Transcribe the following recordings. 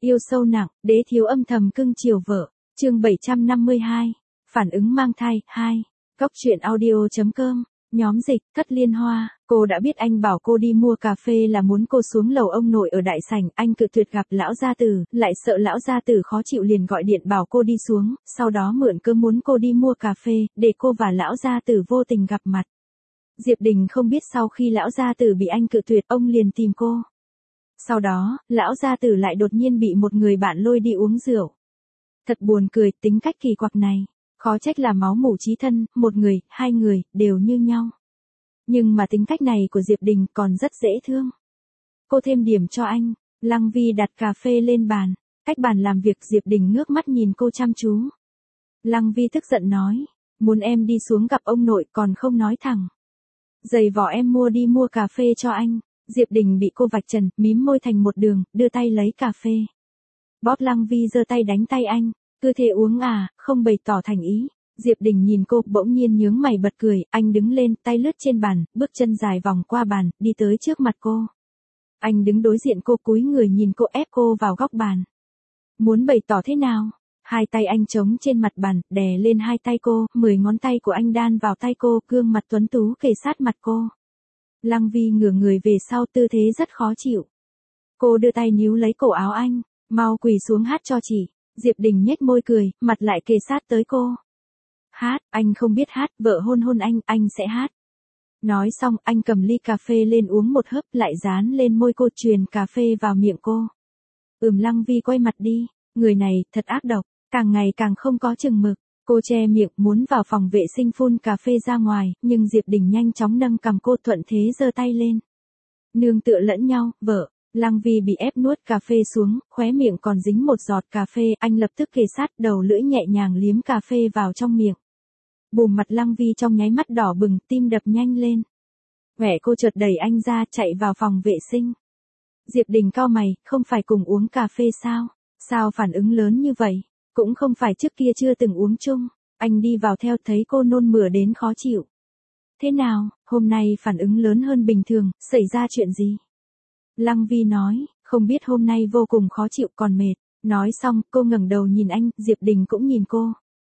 Yêu sâu nặng, đế thiếu âm thầm cưng chiều vợ. Chương 752. Phản ứng mang thai 2. Góc truyện audio.com. Nhóm dịch, Thất Liên Hoa. Cô đã biết anh bảo cô đi mua cà phê là muốn cô xuống lầu ông nội ở đại sảnh, anh cự tuyệt gặp lão gia tử, lại sợ lão gia tử khó chịu liền gọi điện bảo cô đi xuống, sau đó mượn cớ muốn cô đi mua cà phê, để cô và lão gia tử vô tình gặp mặt. Diệp Đình không biết sau khi lão gia tử bị anh cự tuyệt, ông liền tìm cô. Sau đó, lão gia tử lại đột nhiên bị một người bạn lôi đi uống rượu. Thật buồn cười, tính cách kỳ quặc này. Khó trách là máu mủ chí thân, một người, hai người, đều như nhau. Nhưng mà tính cách này của Diệp Đình còn rất dễ thương. Cô thêm điểm cho anh. Lăng Vi đặt cà phê lên bàn. Cách bàn làm việc Diệp Đình ngước mắt nhìn cô chăm chú. Lăng Vi tức giận nói. Muốn em đi xuống gặp ông nội còn không nói thẳng. Giày vỏ em đi mua cà phê cho anh. Diệp Đình bị cô vạch trần, mím môi thành một đường, đưa tay lấy cà phê. Bóp Lăng Vi giơ tay đánh tay anh. Cứ thế uống à, không bày tỏ thành ý. Diệp Đình nhìn cô, bỗng nhiên nhướng mày bật cười, anh đứng lên, tay lướt trên bàn, bước chân dài vòng qua bàn, đi tới trước mặt cô. Anh đứng đối diện cô, cúi người nhìn cô, ép cô vào góc bàn. Muốn bày tỏ thế nào? Hai tay anh chống trên mặt bàn, đè lên hai tay cô, 10 ngón tay của anh đan vào tay cô, gương mặt tuấn tú kề sát mặt cô. Lăng Vi ngửa người về sau, tư thế rất khó chịu. Cô đưa tay níu lấy cổ áo anh, mau quỳ xuống hát cho chị. Diệp Đình nhếch môi cười, mặt lại kề sát tới cô. Hát, anh không biết hát, vợ hôn hôn anh sẽ hát. Nói xong, anh cầm ly cà phê lên uống một hớp, lại dán lên môi cô, truyền cà phê vào miệng cô. Lăng Vi quay mặt đi, người này, thật ác độc, càng ngày càng không có chừng mực. Cô che miệng, muốn vào phòng vệ sinh phun cà phê ra ngoài, nhưng Diệp Đình nhanh chóng nâng cầm cô, thuận thế giơ tay lên. Nương tựa lẫn nhau, vợ. Lăng Vi bị ép nuốt cà phê xuống, khóe miệng còn dính một giọt cà phê, anh lập tức kề sát, đầu lưỡi nhẹ nhàng liếm cà phê vào trong miệng. Bùm, mặt Lăng Vi trong nháy mắt đỏ bừng, tim đập nhanh lên. Mẹ cô chợt đẩy anh ra, chạy vào phòng vệ sinh. Diệp Đình cau mày, không phải cùng uống cà phê sao? Sao phản ứng lớn như vậy? Cũng không phải trước kia chưa từng uống chung. Anh đi vào theo, thấy cô nôn mửa đến khó chịu. Thế nào, hôm nay phản ứng lớn hơn bình thường, xảy ra chuyện gì? Lăng Vi nói, không biết hôm nay vô cùng khó chịu còn mệt. Nói xong, cô ngẩng đầu nhìn anh, Diệp Đình cũng nhìn cô.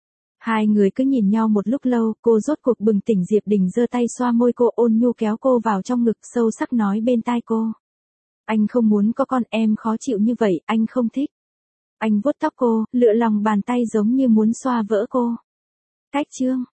Hai người cứ nhìn nhau một lúc lâu, cô rốt cuộc bừng tỉnh. Diệp Đình giơ tay xoa môi cô, ôn nhu kéo cô vào trong ngực, sâu sắc nói bên tai cô. Anh không muốn có con, em khó chịu như vậy, anh không thích. Anh vuốt tóc cô, lựa lòng bàn tay giống như muốn xoa vỡ cô. Cách chương.